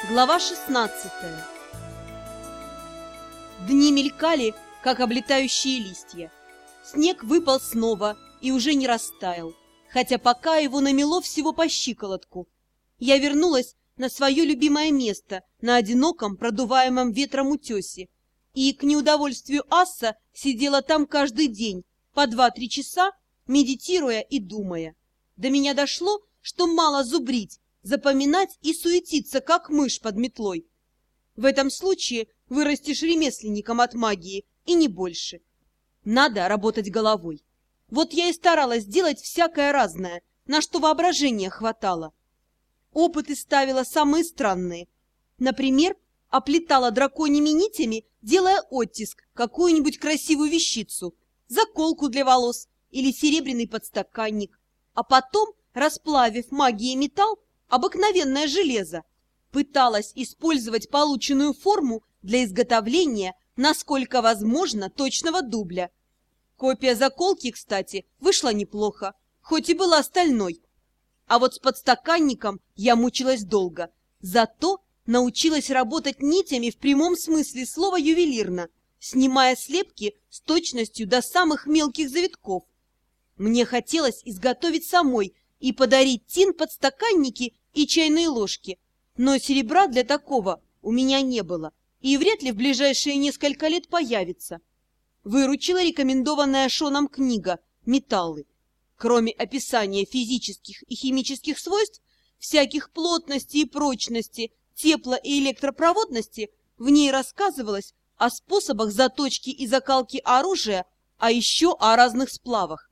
Глава 16. Дни мелькали, как облетающие листья. Снег выпал снова и уже не растаял, хотя пока его намело всего по щиколотку. Я вернулась на свое любимое место на одиноком, продуваемом ветром утесе, и, к неудовольствию Асса, сидела там каждый день, по 2-3 часа, медитируя и думая. До меня дошло, что мало зубрить, запоминать и суетиться, как мышь под метлой. В этом случае вырастешь ремесленником от магии, и не больше. Надо работать головой. Вот я и старалась делать всякое разное, на что воображения хватало. Опыты ставила самые странные. Например, оплетала драконьими нитями, делая оттиск, какую-нибудь красивую вещицу, заколку для волос или серебряный подстаканник, а потом, расплавив магией металл, обыкновенное железо, пыталась использовать полученную форму для изготовления, насколько возможно, точного дубля. Копия заколки, кстати, вышла неплохо, хоть и была стальной. А вот с подстаканником я мучилась долго, зато научилась работать нитями в прямом смысле слова ювелирно, снимая слепки с точностью до самых мелких завитков. Мне хотелось изготовить самой и подарить Тин подстаканники и чайные ложки, но серебра для такого у меня не было и вряд ли в ближайшие несколько лет появится. Выручила рекомендованная Шоном книга «Металлы». Кроме описания физических и химических свойств, всяких плотности и прочности, тепло- и электропроводности, в ней рассказывалось о способах заточки и закалки оружия, а еще о разных сплавах,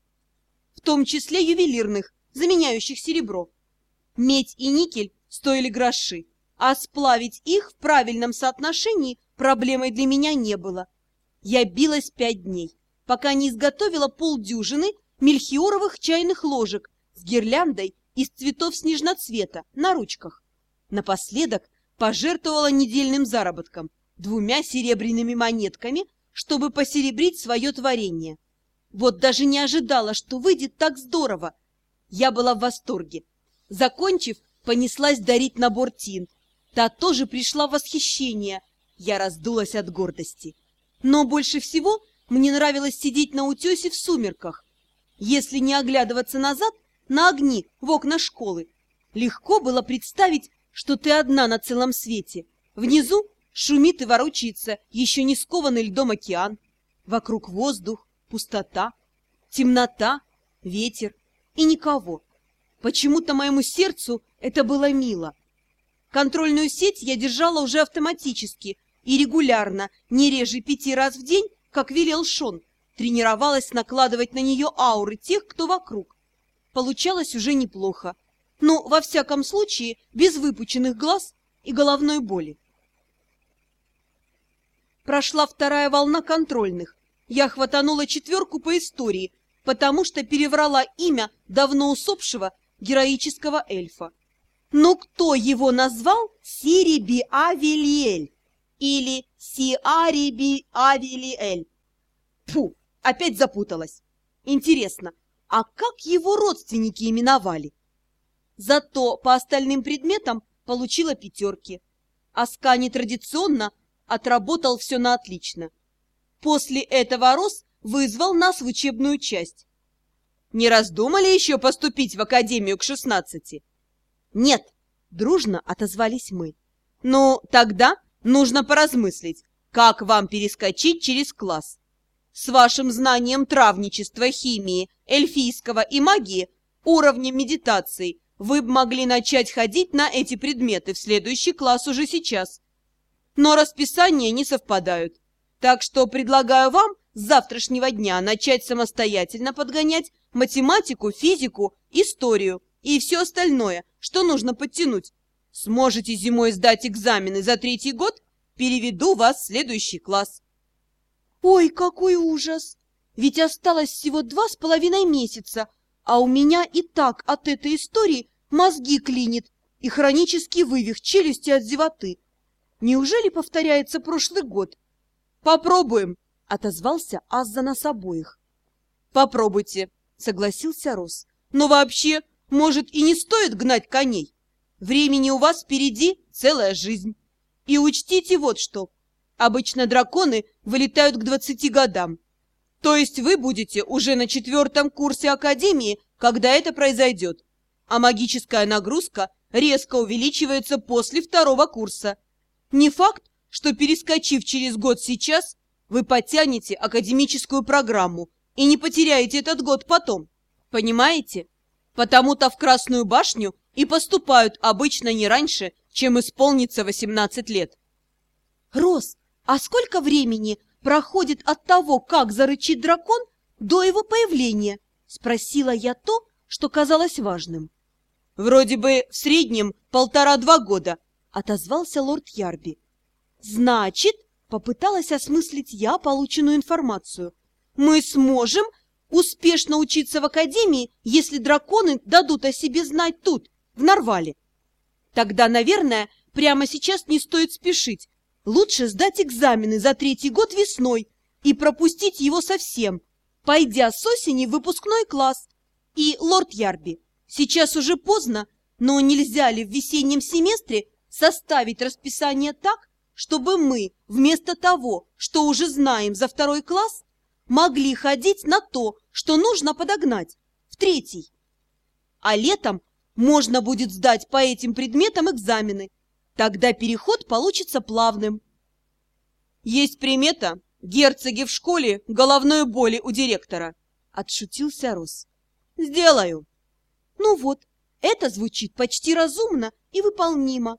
в том числе ювелирных, заменяющих серебро. Медь и никель стоили гроши, а сплавить их в правильном соотношении проблемой для меня не было. Я билась 5 дней, пока не изготовила полдюжины мельхиоровых чайных ложек с гирляндой из цветов снежноцвета на ручках. Напоследок пожертвовала недельным заработком 2 серебряными монетками, чтобы посеребрить свое творение. Вот даже не ожидала, что выйдет так здорово. Я была в восторге. Закончив, понеслась дарить набор Тин. Та тоже пришла в восхищение. Я раздулась от гордости. Но больше всего мне нравилось сидеть на утесе в сумерках. Если не оглядываться назад, на огни в окна школы, легко было представить, что ты одна на целом свете. Внизу шумит и ворочается еще не скованный льдом океан. Вокруг воздух, пустота, темнота, ветер и никого. Почему-то моему сердцу это было мило. Контрольную сеть я держала уже автоматически и регулярно, не реже 5 раз в день, как велел Шон, тренировалась накладывать на нее ауры тех, кто вокруг. Получалось уже неплохо, но, во всяком случае, без выпученных глаз и головной боли. Прошла 2-я волна контрольных. Я хватанула 4 по истории, потому что переврала имя давно усопшего героического эльфа. Но кто его назвал Сириби-Авелиэль или Сиариби-Авелиэль? Фу, опять запуталась. Интересно, а как его родственники именовали? Зато по остальным предметам получила 5. Аска нетрадиционно отработал все на отлично. После этого Рос вызвал нас в учебную часть. Не раздумали еще поступить в академию к 16? Нет, дружно отозвались мы. Ну, тогда нужно поразмыслить, как вам перескочить через класс. С вашим знанием травничества, химии, эльфийского и магии, уровнем медитации, вы бы могли начать ходить на эти предметы в следующий класс уже сейчас. Но расписания не совпадают, так что предлагаю вам с завтрашнего дня начать самостоятельно подгонять математику, физику, историю и все остальное, что нужно подтянуть. Сможете зимой сдать экзамены за 3-й год, переведу вас в следующий класс. Ой, какой ужас! Ведь осталось всего 2,5 месяца, а у меня и так от этой истории мозги клинит и хронический вывих челюсти от зевоты. Неужели повторяется прошлый год? Попробуем, отозвался Ас за нас обоих. Попробуйте, согласился Рос. Но вообще, может, и не стоит гнать коней. Времени у вас впереди целая жизнь. И учтите вот что. Обычно драконы вылетают к 20 годам. То есть вы будете уже на 4-м курсе Академии, когда это произойдет. А магическая нагрузка резко увеличивается после 2-го курса. Не факт, что, перескочив через год сейчас, вы подтянете академическую программу и не потеряете этот год потом. Понимаете? Потому-то в Красную башню и поступают обычно не раньше, чем исполнится 18 лет. Рос, а сколько времени проходит от того, как зарычит дракон, до его появления? Спросила я то, что казалось важным. Вроде бы в среднем 1,5–2 года, отозвался лорд Ярби. Значит, попыталась осмыслить я полученную информацию, мы сможем успешно учиться в Академии, если драконы дадут о себе знать тут, в Нарвале. Тогда, наверное, прямо сейчас не стоит спешить. Лучше сдать экзамены за 3-й год весной и пропустить его совсем, пойдя с осени в выпускной класс. И, лорд Ярби, сейчас уже поздно, но нельзя ли в весеннем семестре составить расписание так, чтобы мы, вместо того, что уже знаем за 2-й класс, могли ходить на то, что нужно подогнать, в 3-й. А летом можно будет сдать по этим предметам экзамены. Тогда переход получится плавным. Есть примета: герцоги в школе головной боли у директора, отшутился Рос. Сделаю. Ну вот, это звучит почти разумно и выполнимо.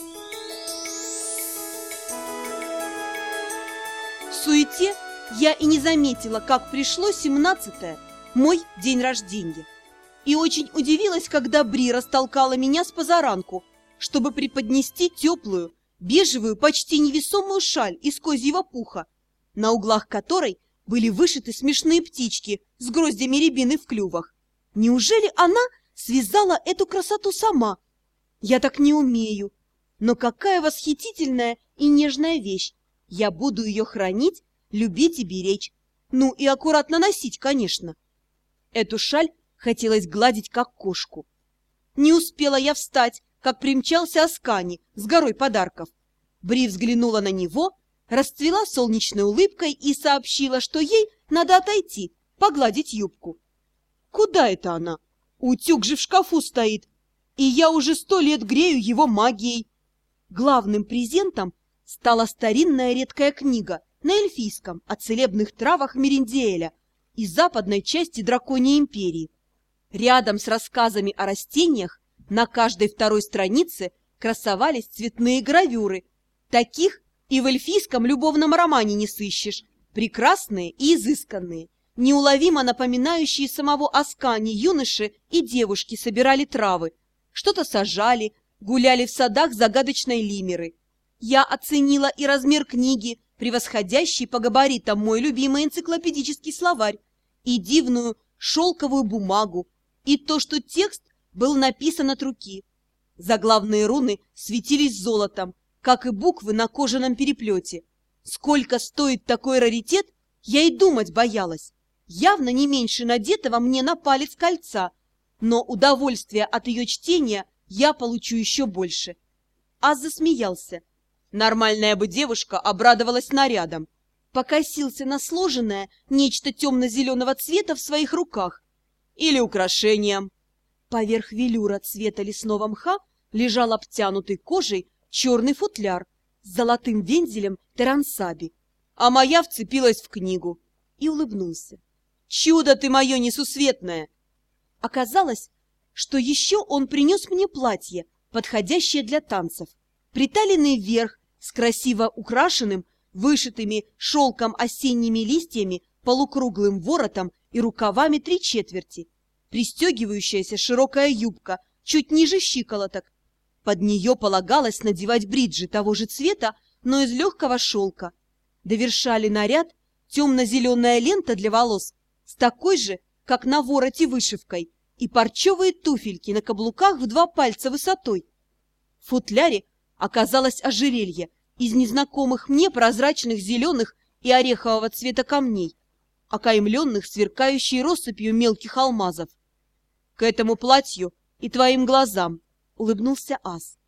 В суете я и не заметила, как пришло 17-е, мой день рождения. И очень удивилась, когда Бри растолкала меня с позаранку, чтобы преподнести теплую, бежевую, почти невесомую шаль из козьего пуха, на углах которой были вышиты смешные птички с гроздями рябины в клювах. Неужели она связала эту красоту сама? Я так не умею. Но какая восхитительная и нежная вещь! Я буду ее хранить, любить и беречь. Ну и аккуратно носить, конечно. Эту шаль хотелось гладить, как кошку. Не успела я встать, как примчался Аскани с горой подарков. Бри взглянула на него, расцвела солнечной улыбкой и сообщила, что ей надо отойти, погладить юбку. Куда это она? Утюг же в шкафу стоит, и я уже 100 лет грею его магией. Главным презентом стала старинная редкая книга на эльфийском о целебных травах Мериндиэля и западной части Драконьей империи. Рядом с рассказами о растениях на каждой 2-й странице красовались цветные гравюры. Таких и в эльфийском любовном романе не сыщешь. Прекрасные и изысканные, неуловимо напоминающие самого Аскани юноши и девушки собирали травы, что-то сажали, гуляли в садах загадочной лимеры. Я оценила и размер книги, превосходящий по габаритам мой любимый энциклопедический словарь, и дивную шелковую бумагу, и то, что текст был написан от руки. Заглавные руны светились золотом, как и буквы на кожаном переплете. Сколько стоит такой раритет, я и думать боялась. Явно не меньше надетого мне на палец кольца, но удовольствие от ее чтения я получу еще больше. Аз засмеялся. Нормальная бы девушка обрадовалась нарядом. Покосился на сложенное нечто темно-зеленого цвета в своих руках. Или украшением. Поверх велюра цвета лесного мха лежал обтянутый кожей черный футляр с золотым вензелем терансаби. А моя вцепилась в книгу и улыбнулся. «Чудо ты мое несусветное!» Оказалось, что еще он принес мне платье, подходящее для танцев, приталенный вверх с красиво украшенным, вышитыми шелком осенними листьями, полукруглым воротом и рукавами 3/4, пристегивающаяся широкая юбка чуть ниже щиколоток. Под нее полагалось надевать бриджи того же цвета, но из легкого шелка. Довершали наряд темно-зеленая лента для волос с такой же, как на вороте, вышивкой, и парчевые туфельки на каблуках в 2 пальца высотой. В футляре оказалось ожерелье из незнакомых мне прозрачных зеленых и орехового цвета камней, окаймленных сверкающей россыпью мелких алмазов. «К этому платью и твоим глазам», — улыбнулся Аз.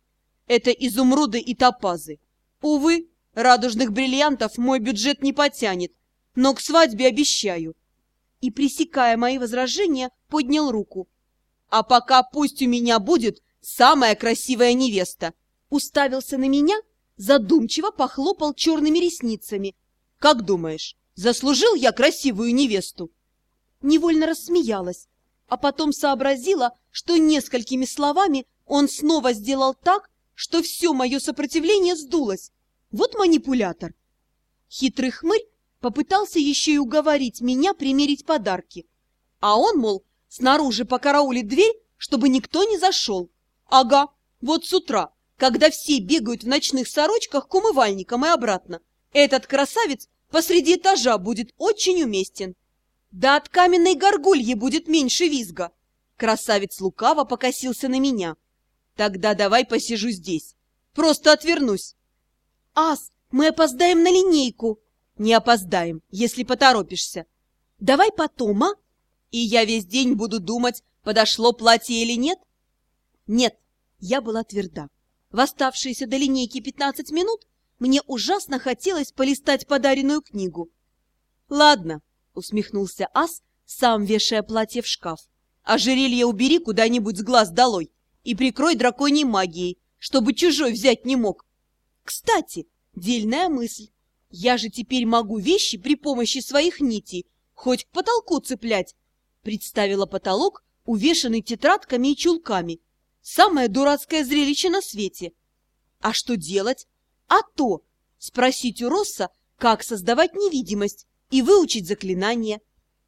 Это изумруды и топазы. Увы, радужных бриллиантов мой бюджет не потянет, но к свадьбе обещаю. И, пресекая мои возражения, поднял руку. А пока пусть у меня будет самая красивая невеста. Уставился на меня, задумчиво похлопал черными ресницами. Как думаешь, заслужил я красивую невесту? Невольно рассмеялась, а потом сообразила, что несколькими словами он снова сделал так, что все мое сопротивление сдулось. Вот манипулятор. Хитрый хмырь попытался еще и уговорить меня примерить подарки. А он, мол, снаружи покараулит дверь, чтобы никто не зашел. Ага, вот с утра, когда все бегают в ночных сорочках к умывальникам и обратно, этот красавец посреди этажа будет очень уместен. Да от каменной горгульи будет меньше визга. Красавец лукаво покосился на меня. Тогда давай посижу здесь. Просто отвернусь. Ас, мы опоздаем на линейку. Не опоздаем, если поторопишься. Давай потом, а? И я весь день буду думать, подошло платье или нет? Нет, я была тверда. В оставшиеся до линейки 15 минут мне ужасно хотелось полистать подаренную книгу. Ладно, усмехнулся Ас, сам вешая платье в шкаф. Ожерелье убери куда-нибудь с глаз долой и прикрой драконьей магией, чтобы чужой взять не мог. Кстати, дельная мысль. Я же теперь могу вещи при помощи своих нитей хоть к потолку цеплять. Представила потолок, увешанный тетрадками и чулками. Самое дурацкое зрелище на свете. А что делать? А то спросить у Росса, как создавать невидимость и выучить заклинание.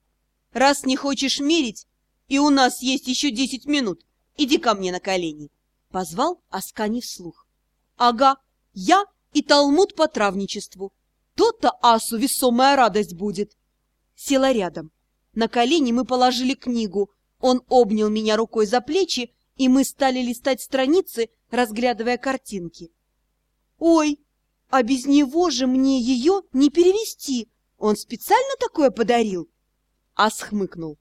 Раз не хочешь мерить, и у нас есть еще 10 минут, иди ко мне на колени. Позвал Аскани вслух. Ага, я и талмуд по травничеству. То-то Асу весомая радость будет. Села рядом. На колени мы положили книгу. Он обнял меня рукой за плечи, и мы стали листать страницы, разглядывая картинки. Ой, а без него же мне ее не перевести. Он специально такое подарил? Ас хмыкнул.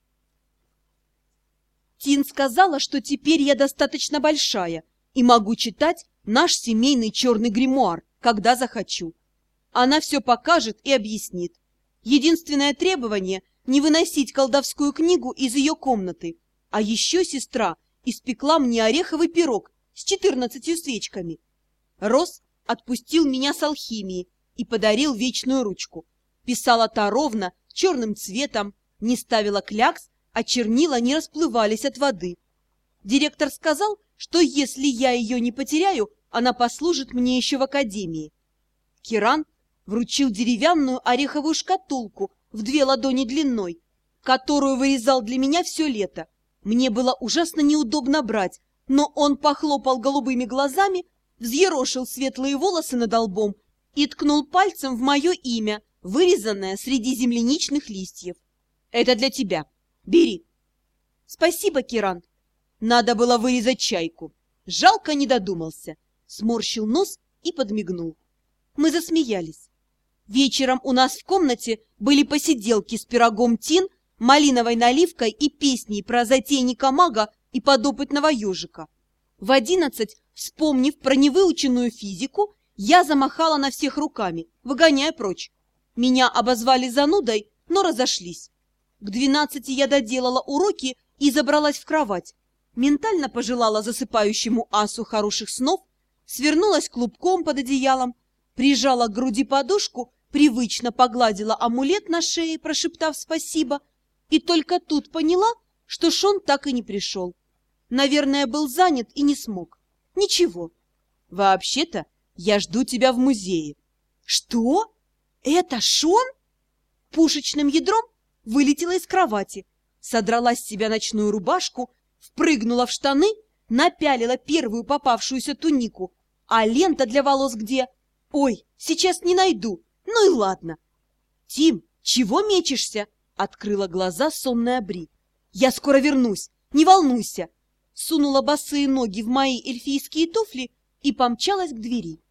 Тин сказала, что теперь я достаточно большая и могу читать наш семейный черный гримуар, когда захочу. Она все покажет и объяснит. Единственное требование – не выносить колдовскую книгу из ее комнаты. А еще сестра испекла мне ореховый пирог с 14 свечками. Рос отпустил меня с алхимией и подарил вечную ручку. Писала та ровно, черным цветом, не ставила клякс, а чернила не расплывались от воды. Директор сказал, что если я ее не потеряю, она послужит мне еще в академии. Киран вручил деревянную ореховую шкатулку в 2 ладони длиной, которую вырезал для меня все лето. Мне было ужасно неудобно брать, но он похлопал голубыми глазами, взъерошил светлые волосы над лбом и ткнул пальцем в мое имя, вырезанное среди земляничных листьев. «Это для тебя. Бери». «Спасибо, Киран». Надо было вырезать чайку. Жалко, не додумался. Сморщил нос и подмигнул. Мы засмеялись. Вечером у нас в комнате были посиделки с пирогом Тин, малиновой наливкой и песней про затейника-мага и подопытного ежика. В 11, вспомнив про невыученную физику, я замахала на всех руками, выгоняя прочь. Меня обозвали занудой, но разошлись. К 12 я доделала уроки и забралась в кровать. Ментально пожелала засыпающему Асу хороших снов, свернулась клубком под одеялом, прижала к груди подушку, привычно погладила амулет на шее, прошептав спасибо, и только тут поняла, что Шон так и не пришел. Наверное, был занят и не смог. Ничего. Вообще-то я жду тебя в музее. Что? Это Шон? Пушечным ядром вылетела из кровати, содрала с себя ночную рубашку, впрыгнула в штаны, напялила первую попавшуюся тунику. А лента для волос где? Ой, сейчас не найду. Ну и ладно. Тим, чего мечешься? Открыла глаза сонная Бри. Я скоро вернусь, не волнуйся. Сунула босые ноги в мои эльфийские туфли и помчалась к двери.